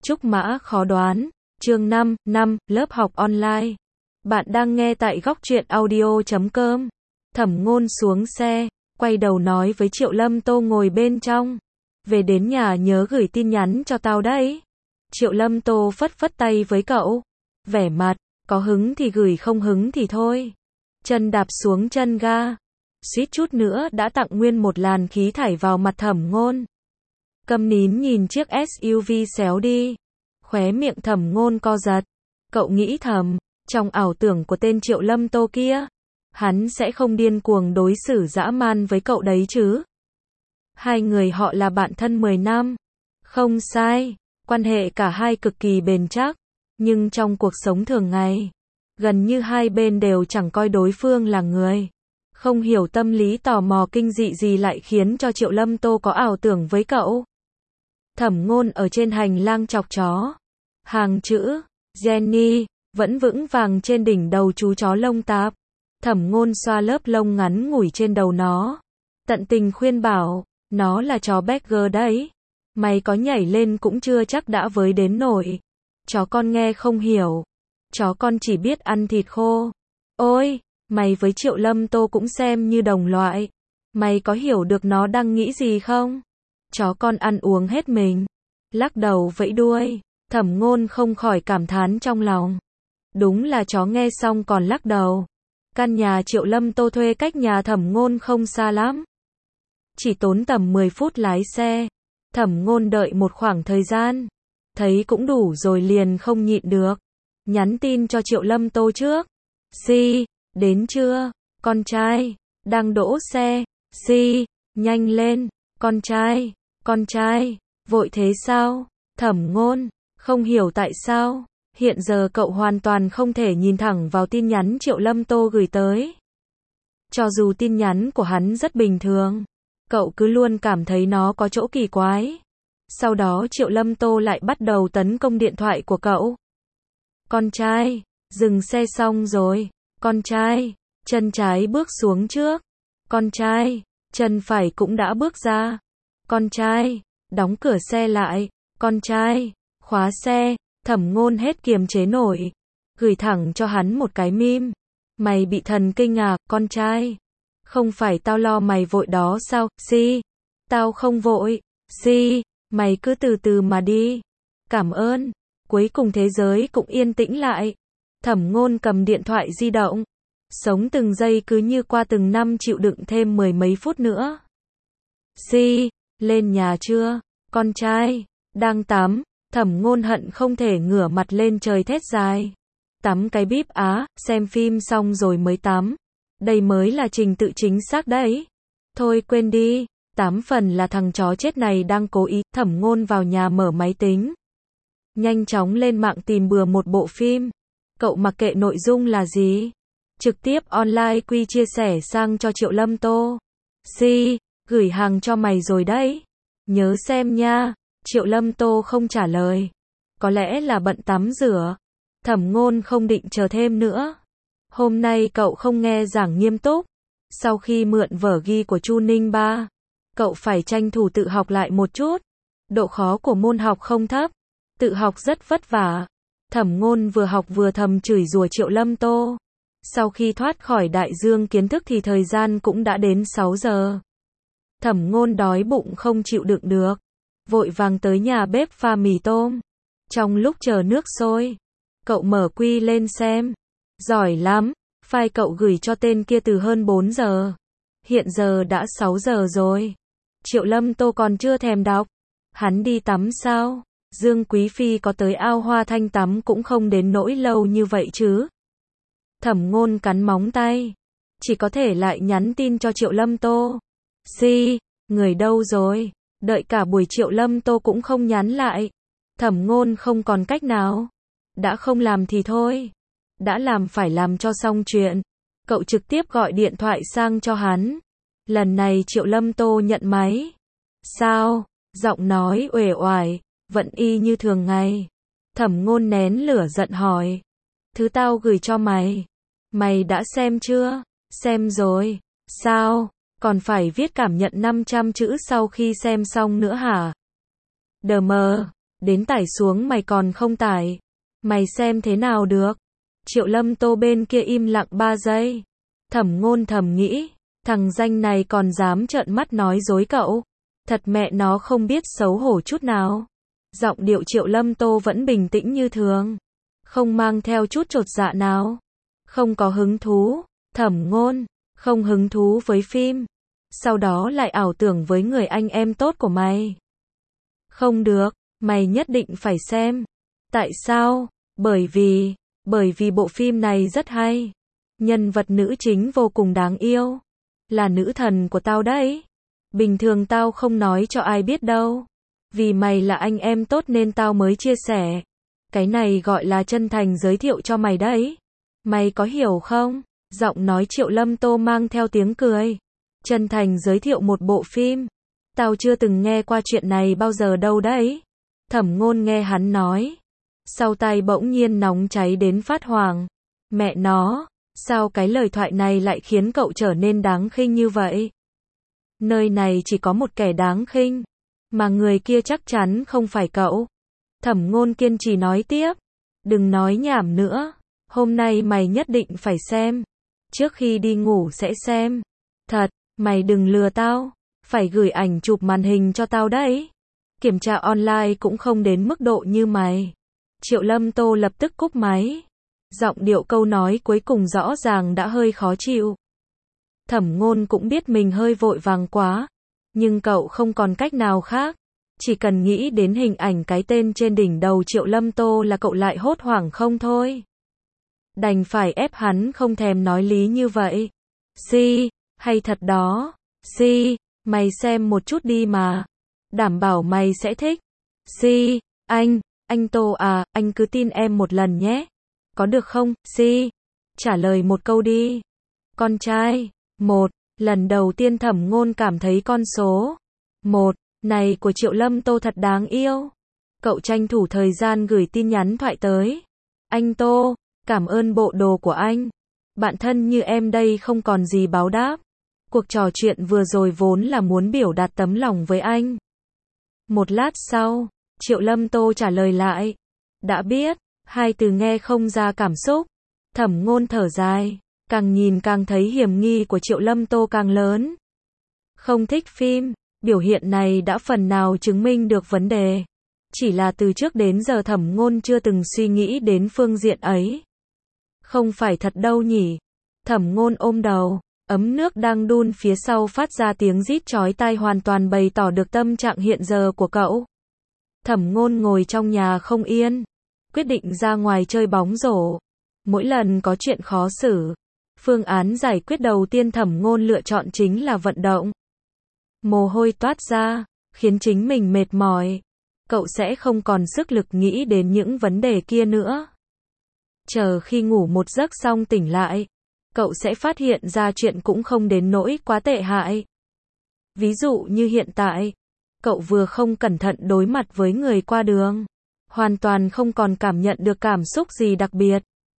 Trúc mã khó đoán. Chương 5, lớp học online. Bạn đang nghe tại góc truyện audio.com. Thẩm Ngôn xuống xe, quay đầu nói với Triệu Lâm Tô ngồi bên trong. Về đến nhà nhớ gửi tin nhắn cho tao đấy. Triệu Lâm Tô phất phất tay với cậu. Vẻ mặt, có hứng thì gửi, không hứng thì thôi. Chân đạp xuống chân ga. Suýt chút nữa đã tặng nguyên một làn khí thải vào mặt Thẩm Ngôn. Câm nín nhìn chiếc SUV xéo đi. Khóe miệng Thẩm Ngôn co giật. Cậu nghĩ thầm, trong ảo tưởng của tên Triệu Lâm Tô kia, hắn sẽ không điên cuồng đối xử dã man với cậu đấy chứ. Hai người họ là bạn thân 10 năm. Không sai, quan hệ cả hai cực kỳ bền chắc. Nhưng trong cuộc sống thường ngày, gần như hai bên đều chẳng coi đối phương là người. Không hiểu tâm lý tò mò kinh dị gì lại khiến cho Triệu Lâm Tô có ảo tưởng với cậu. Thẩm Ngôn ở trên hành lang chọc chó. Hàng chữ Jenny vẫn vững vàng trên đỉnh đầu chú chó lông tạp. Thẩm Ngôn xoa lớp lông ngắn ngủi trên đầu nó, tận tình khuyên bảo, nó là chó Berger đấy. Mày có nhảy lên cũng chưa chắc đã với đến nổi. Chó con nghe không hiểu. Chó con chỉ biết ăn thịt khô. Ôi, mày với Triệu Lâm Tô cũng xem như đồng loại. Mày có hiểu được nó đang nghĩ gì không? Chó con ăn uống hết mình. Lắc đầu vẫy đuôi. Thẩm Ngôn không khỏi cảm thán trong lòng. Đúng là chó nghe xong còn lắc đầu. Căn nhà Triệu Lâm Tô thuê cách nhà Thẩm Ngôn không xa lắm. Chỉ tốn tầm 10 phút lái xe. Thẩm Ngôn đợi một khoảng thời gian. Thấy cũng đủ rồi liền không nhịn được. Nhắn tin cho Triệu Lâm Tô trước. Si, đến chưa? Con trai, đang đỗ xe. Si, nhanh lên. Con trai, vội thế sao? Thẩm Ngôn, không hiểu tại sao. Hiện giờ cậu hoàn toàn không thể nhìn thẳng vào tin nhắn Triệu Lâm Tô gửi tới. Cho dù tin nhắn của hắn rất bình thường, cậu cứ luôn cảm thấy nó có chỗ kỳ quái. Sau đó Triệu Lâm Tô lại bắt đầu tấn công điện thoại của cậu. Con trai, dừng xe xong rồi. Con trai, chân trái bước xuống trước. Con trai, chân phải cũng đã bước ra. Con trai, đóng cửa xe lại. Con trai, khóa xe. Thẩm Ngôn hết kiềm chế nổi, gửi thẳng cho hắn một cái meme. Mày bị thần kinh à, con trai? Không phải tao lo mày vội đó sao? Si, tao không vội. Si, mày cứ từ từ mà đi. Cảm ơn. Cuối cùng thế giới cũng yên tĩnh lại. Thẩm Ngôn cầm điện thoại di động. Sống từng giây cứ như qua từng năm chịu đựng thêm 10 mấy phút nữa. Si, lên nhà chưa? Con trai, đang tắm. Thẩm Ngôn hận không thể ngửa mặt lên trời thét dài. Tắm cái bíp á, xem phim xong rồi mới tắm. Đây mới là trình tự chính xác đấy. Thôi quên đi, 8 phần là thằng chó chết này đang cố ý. Thẩm Ngôn vào nhà mở máy tính. Nhanh chóng lên mạng tìm bừa một bộ phim. Cậu mặc kệ nội dung là gì. Trực tiếp online quy chia sẻ sang cho Triệu Lâm Tô. Si, gửi hàng cho mày rồi đấy. Nhớ xem nha. Triệu Lâm Tô không trả lời. Có lẽ là bận tắm rửa. Thẩm Ngôn không định chờ thêm nữa. Hôm nay cậu không nghe giảng nghiêm túc. Sau khi mượn vở ghi của Chu Ninh Ba, cậu phải tranh thủ tự học lại một chút. Độ khó của môn học không thấp. Tự học rất vất vả. Thẩm Ngôn vừa học vừa thầm chửi rủa Triệu Lâm Tô. Sau khi thoát khỏi đại dương kiến thức thì thời gian cũng đã đến 6 giờ. Thẩm Ngôn đói bụng không chịu đựng được. Vội vàng tới nhà bếp pha mì tôm. Trong lúc chờ nước sôi, cậu mở quy lên xem. Giỏi lắm, file cậu gửi cho tên kia từ hơn 4 giờ. Hiện giờ đã 6 giờ rồi. Triệu Lâm Tô còn chưa thèm đọc. Hắn đi tắm sao? Dương Quý Phi có tới ao Hoa Thanh tắm cũng không đến nỗi lâu như vậy chứ. Thẩm Ngôn cắn móng tay. Chỉ có thể lại nhắn tin cho Triệu Lâm Tô. Si, người đâu rồi? Đợi cả buổi Triệu Lâm Tô cũng không nhắn lại. Thẩm Ngôn không còn cách nào. Đã không làm thì thôi. Đã làm phải làm cho xong chuyện. Cậu trực tiếp gọi điện thoại sang cho hắn. Lần này Triệu Lâm Tô nhận máy. Sao? Giọng nói uể oải, vẫn y như thường ngày. Thẩm Ngôn nén lửa giận hỏi. Thứ tao gửi cho mày. Mày đã xem chưa? Xem rồi. Sao? Còn phải viết cảm nhận 500 chữ sau khi xem xong nữa hả? Đờ mờ, Đến tải xuống mày còn không tải. Mày xem thế nào được. Triệu Lâm Tô bên kia im lặng 3 giây. Thẩm Ngôn thầm nghĩ, thằng danh này còn dám trợn mắt nói dối cậu. Thật mẹ nó không biết xấu hổ chút nào. Giọng điệu Triệu Lâm Tô vẫn bình tĩnh như thường, không mang theo chút chột dạ nào. Không có hứng thú. Thẩm Ngôn, không hứng thú với phim. Sau đó lại ảo tưởng với người anh em tốt của mày. Không được, mày nhất định phải xem. Tại sao? Bởi vì bộ phim này rất hay. Nhân vật nữ chính vô cùng đáng yêu. Là nữ thần của tao đấy. Bình thường tao không nói cho ai biết đâu. Vì mày là anh em tốt nên tao mới chia sẻ. Cái này gọi là chân thành giới thiệu cho mày đấy. Mày có hiểu không? Giọng nói Triệu Lâm Tô mang theo tiếng cười. Chân thành giới thiệu một bộ phim. Tao chưa từng nghe qua chuyện này bao giờ đâu đấy. Thẩm Ngôn nghe hắn nói. Sau tai bỗng nhiên nóng cháy đến phát hoảng. Mẹ nó, sao cái lời thoại này lại khiến cậu trở nên đáng khinh như vậy? Nơi này chỉ có một kẻ đáng khinh. Mà người kia chắc chắn không phải cậu. Thẩm Ngôn kiên trì nói tiếp. Đừng nói nhảm nữa. Hôm nay mày nhất định phải xem. Trước khi đi ngủ sẽ xem. Thật, mày đừng lừa tao. Phải gửi ảnh chụp màn hình cho tao đấy. Kiểm tra online cũng không đến mức độ như mày. Triệu Lâm Tô lập tức cúp máy. Giọng điệu câu nói cuối cùng rõ ràng đã hơi khó chịu. Thẩm Ngôn cũng biết mình hơi vội vàng quá. Nhưng cậu không còn cách nào khác. Chỉ cần nghĩ đến hình ảnh cái tên trên đỉnh đầu Triệu Lâm Tô là cậu lại hốt hoảng không thôi. Đành phải ép hắn không thèm nói lý như vậy. Si, hay thật đó. Si, mày xem một chút đi mà. Đảm bảo mày sẽ thích. Si, anh Tô à, anh cứ tin em một lần nhé. Có được không, Si? Trả lời một câu đi. Con trai. 1. Lần đầu tiên Thẩm Ngôn cảm thấy con số 1 này của Triệu Lâm Tô thật đáng yêu. Cậu tranh thủ thời gian gửi tin nhắn thoại tới. Anh Tô, cảm ơn bộ đồ của anh. Bạn thân như em đây không còn gì báo đáp. Cuộc trò chuyện vừa rồi vốn là muốn biểu đạt tấm lòng với anh. Một lát sau, Triệu Lâm Tô trả lời lại. Đã biết, 2 từ nghe không ra cảm xúc. Thẩm Ngôn thở dài. Càng nhìn càng thấy hiểm nghi của Triệu Lâm Tô càng lớn. Không thích phim, biểu hiện này đã phần nào chứng minh được vấn đề. Chỉ là từ trước đến giờ Thẩm Ngôn chưa từng suy nghĩ đến phương diện ấy. Không phải thật đâu nhỉ. Thẩm Ngôn ôm đầu, ấm nước đang đun phía sau phát ra tiếng rít chói tai hoàn toàn bày tỏ được tâm trạng hiện giờ của cậu. Thẩm Ngôn ngồi trong nhà không yên, quyết định ra ngoài chơi bóng rổ. Mỗi lần có chuyện khó xử, phương án giải quyết đầu tiên Thẩm Ngôn lựa chọn chính là vận động. Mồ hôi toát ra, khiến chính mình mệt mỏi. Cậu sẽ không còn sức lực nghĩ đến những vấn đề kia nữa. Chờ khi ngủ một giấc xong tỉnh lại, cậu sẽ phát hiện ra chuyện cũng không đến nỗi quá tệ hại. Ví dụ như hiện tại, cậu vừa không cẩn thận đối mặt với người qua đường, hoàn toàn không còn cảm nhận được cảm xúc gì đặc biệt.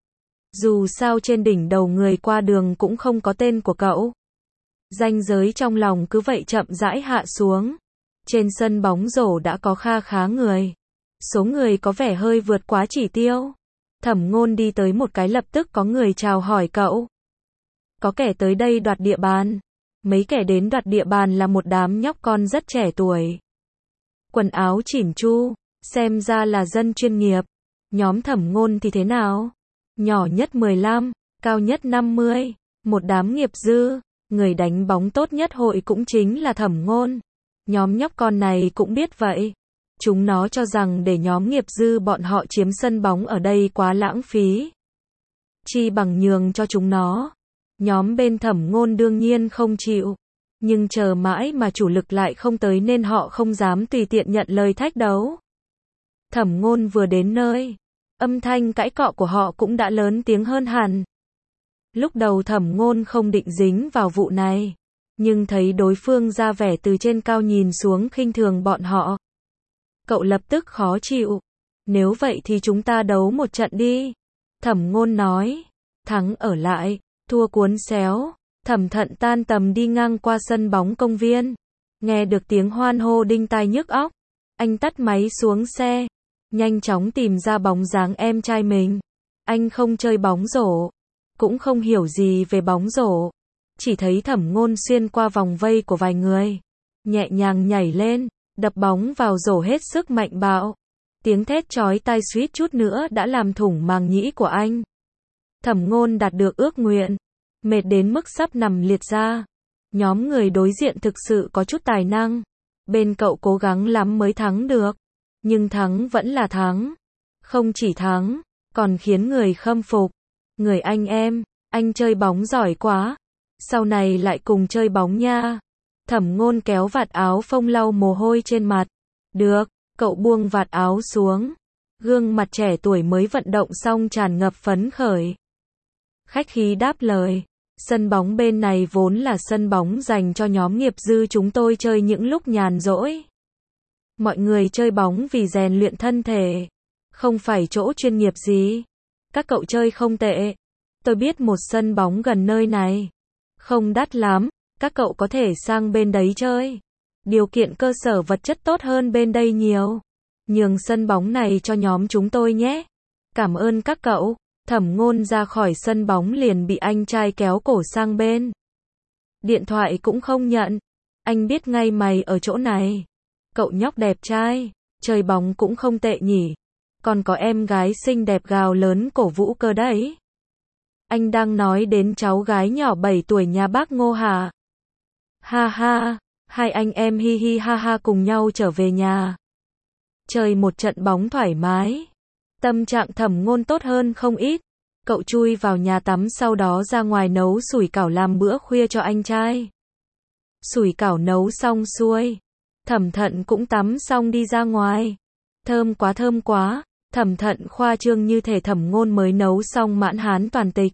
Dù sao trên đỉnh đầu người qua đường cũng không có tên của cậu. Ranh giới trong lòng cứ vậy chậm rãi hạ xuống. Trên sân bóng rổ đã có kha khá người. Số người có vẻ hơi vượt quá chỉ tiêu. Thẩm Ngôn đi tới một cái lập tức có người chào hỏi cậu. Có kẻ tới đây đoạt địa bàn. Mấy kẻ đến đoạt địa bàn là một đám nhóc con rất trẻ tuổi. Quần áo chỉn chu, xem ra là dân chuyên nghiệp. Nhóm Thẩm Ngôn thì thế nào? Nhỏ nhất 15, cao nhất 50, một đám nghiệp dư. Người đánh bóng tốt nhất hội cũng chính là Thẩm Ngôn. Nhóm nhóc con này cũng biết vậy. Chúng nó cho rằng để nhóm nghiệp dư bọn họ chiếm sân bóng ở đây quá lãng phí. Chi bằng nhường cho chúng nó. Nhóm bên Thẩm Ngôn đương nhiên không chịu. Nhưng chờ mãi mà chủ lực lại không tới nên họ không dám tùy tiện nhận lời thách đấu. Thẩm Ngôn vừa đến nơi, âm thanh cãi cọ của họ cũng đã lớn tiếng hơn hẳn. Lúc đầu Thẩm Ngôn không định dính vào vụ này, nhưng thấy đối phương ra vẻ từ trên cao nhìn xuống khinh thường bọn họ. Cậu lập tức khó chịu. Nếu vậy thì chúng ta đấu một trận đi. Thẩm Ngôn nói. Thắng ở lại, thua cuốn xéo. Thẩm Thận tan tầm đi ngang qua sân bóng công viên. Nghe được tiếng hoan hô đinh tai nhức óc. Anh tắt máy xuống xe, nhanh chóng tìm ra bóng dáng em trai mình. Anh không chơi bóng rổ, cũng không hiểu gì về bóng rổ, chỉ thấy Thẩm Ngôn xuyên qua vòng vây của vài người, nhẹ nhàng nhảy lên, đập bóng vào rổ hết sức mạnh bạo. Tiếng thét chói tai suýt chút nữa đã làm thủng màng nhĩ của anh. Thẩm Ngôn đạt được ước nguyện, mệt đến mức sắp nằm liệt ra. Nhóm người đối diện thực sự có chút tài năng. Bên cậu cố gắng lắm mới thắng được, nhưng thắng vẫn là thắng. Không chỉ thắng, còn khiến người khâm phục. Người anh em, anh chơi bóng giỏi quá. Sau này lại cùng chơi bóng nha. Thẩm Ngôn kéo vạt áo phông lau mồ hôi trên mặt. Được, cậu buông vạt áo xuống. Gương mặt trẻ tuổi mới vận động xong tràn ngập phấn khởi. Khách khí đáp lời. Sân bóng bên này vốn là sân bóng dành cho nhóm nghiệp dư chúng tôi chơi những lúc nhàn rỗi. Mọi người chơi bóng vì rèn luyện thân thể, không phải chỗ chuyên nghiệp gì. Các cậu chơi không tệ. Tôi biết một sân bóng gần nơi này. Không đắt lắm, các cậu có thể sang bên đấy chơi. Điều kiện cơ sở vật chất tốt hơn bên đây nhiều. Nhường sân bóng này cho nhóm chúng tôi nhé. Cảm ơn các cậu. Thẩm Ngôn ra khỏi sân bóng liền bị anh trai kéo cổ sang bên. Điện thoại cũng không nhận. Anh biết ngay mày ở chỗ này. Cậu nhóc đẹp trai, chơi bóng cũng không tệ nhỉ. Còn có em gái xinh đẹp gào lớn cổ vũ cơ đấy. Anh đang nói đến cháu gái nhỏ 7 tuổi nhà bác Ngô hả? Ha ha, hai anh em hi hi ha ha cùng nhau trở về nhà. Chơi một trận bóng thoải mái. Tâm trạng Thẩm Ngôn tốt hơn không ít. Cậu chui vào nhà tắm sau đó ra ngoài nấu sủi cảo làm bữa khuya cho anh trai. Sủi cảo nấu xong xuôi. Thẩm Thận cũng tắm xong đi ra ngoài. Thơm quá. Thẩm Thận khoa trương như thể Thẩm Ngôn mới nấu xong mãn hán toàn tịch.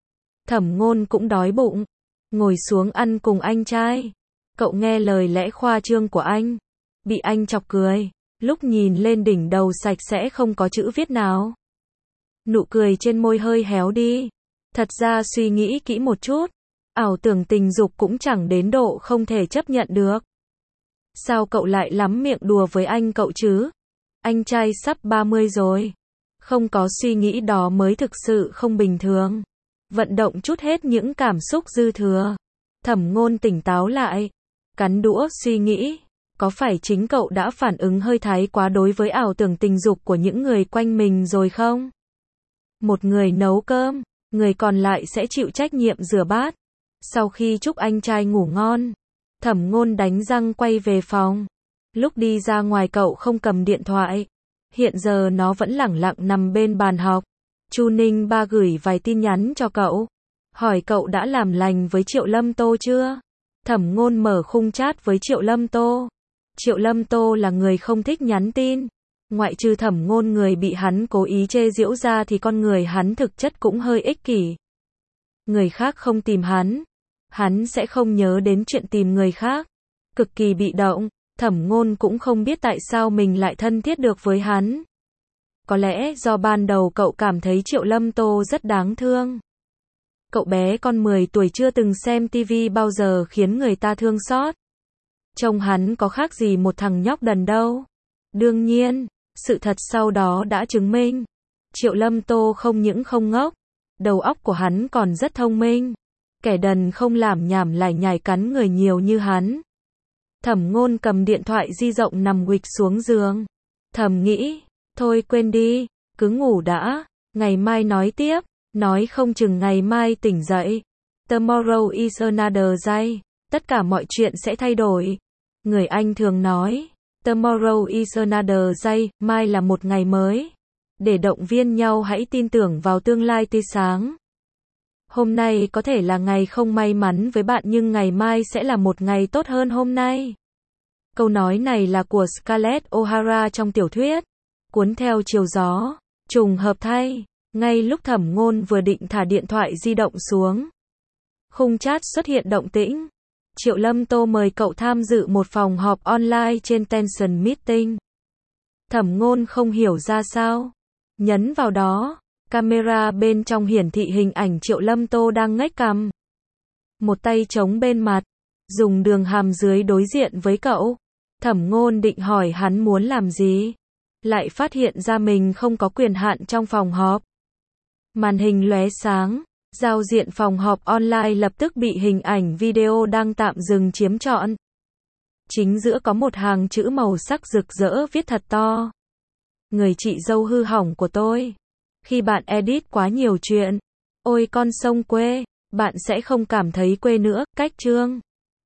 Thẩm Ngôn cũng đói bụng. Ngồi xuống ăn cùng anh trai. Cậu nghe lời lẽ khoa trương của anh. Bị anh chọc cười. Lúc nhìn lên đỉnh đầu sạch sẽ không có chữ viết nào. Nụ cười trên môi hơi héo đi. Thật ra suy nghĩ kỹ một chút. Ảo tưởng tình dục cũng chẳng đến độ không thể chấp nhận được. Sao cậu lại lắm miệng đùa với anh cậu chứ? Anh trai sắp 30 rồi. Không có suy nghĩ đó mới thực sự không bình thường. Vận động chút hết những cảm xúc dư thừa. Thẩm Ngôn tỉnh táo lại. Cắn đũa suy nghĩ. Có phải chính cậu đã phản ứng hơi thái quá đối với ảo tưởng tình dục của những người quanh mình rồi không? Một người nấu cơm, người còn lại sẽ chịu trách nhiệm rửa bát. Sau khi chúc anh trai ngủ ngon, Thẩm Ngôn đánh răng quay về phòng. Lúc đi ra ngoài cậu không cầm điện thoại. Hiện giờ nó vẫn lẳng lặng nằm bên bàn học. Chu Ninh Ba gửi vài tin nhắn cho cậu. Hỏi cậu đã làm lành với Triệu Lâm Tô chưa? Thẩm Ngôn mở khung chat với Triệu Lâm Tô. Triệu Lâm Tô là người không thích nhắn tin. Ngoại trừ Thẩm Ngôn người bị hắn cố ý chê giễu ra thì con người hắn thực chất cũng hơi ích kỷ. Người khác không tìm hắn sẽ không nhớ đến chuyện tìm người khác. Cực kỳ bị động, Thẩm Ngôn cũng không biết tại sao mình lại thân thiết được với hắn. Có lẽ do ban đầu cậu cảm thấy Triệu Lâm Tô rất đáng thương. Cậu bé con 10 tuổi chưa từng xem TV bao giờ khiến người ta thương xót. Trông hắn có khác gì một thằng nhóc đần đâu. Đương nhiên, sự thật sau đó đã chứng minh. Triệu Lâm Tô không những không ngốc, đầu óc của hắn còn rất thông minh. Kẻ đần không làm nhảm lải nhải cắn người nhiều như hắn. Thẩm Ngôn cầm điện thoại di động nằm guịch xuống giường. Thầm nghĩ, thôi quên đi, cứ ngủ đã, ngày mai nói tiếp, nói không chừng ngày mai tỉnh dậy. Tomorrow is another day, tất cả mọi chuyện sẽ thay đổi. Người Anh thường nói, tomorrow is another day, mai là một ngày mới. Để động viên nhau hãy tin tưởng vào tương lai tươi sáng. Hôm nay có thể là ngày không may mắn với bạn nhưng ngày mai sẽ là một ngày tốt hơn hôm nay. Câu nói này là của Scarlett O'Hara trong tiểu thuyết Cuốn theo chiều gió. Trùng hợp thay, ngay lúc Thẩm Ngôn vừa định thả điện thoại di động xuống, khung chat xuất hiện động tĩnh. Triệu Lâm Tô mời cậu tham dự một phòng họp online trên Tension Meeting. Thẩm Ngôn không hiểu ra sao. Nhấn vào đó, camera bên trong hiển thị hình ảnh Triệu Lâm Tô đang ngếch cằm. Một tay chống bên mặt, dùng đường hàm dưới đối diện với cậu. Thẩm Ngôn định hỏi hắn muốn làm gì, lại phát hiện ra mình không có quyền hạn trong phòng họp. Màn hình lóe sáng, giao diện phòng họp online lập tức bị hình ảnh video đang tạm dừng chiếm trọn. Chính giữa có một hàng chữ màu sắc rực rỡ viết thật to. Người chị dâu hư hỏng của tôi. Khi bạn edit quá nhiều chuyện, ôi con sông quê, bạn sẽ không cảm thấy quê nữa. Cách chương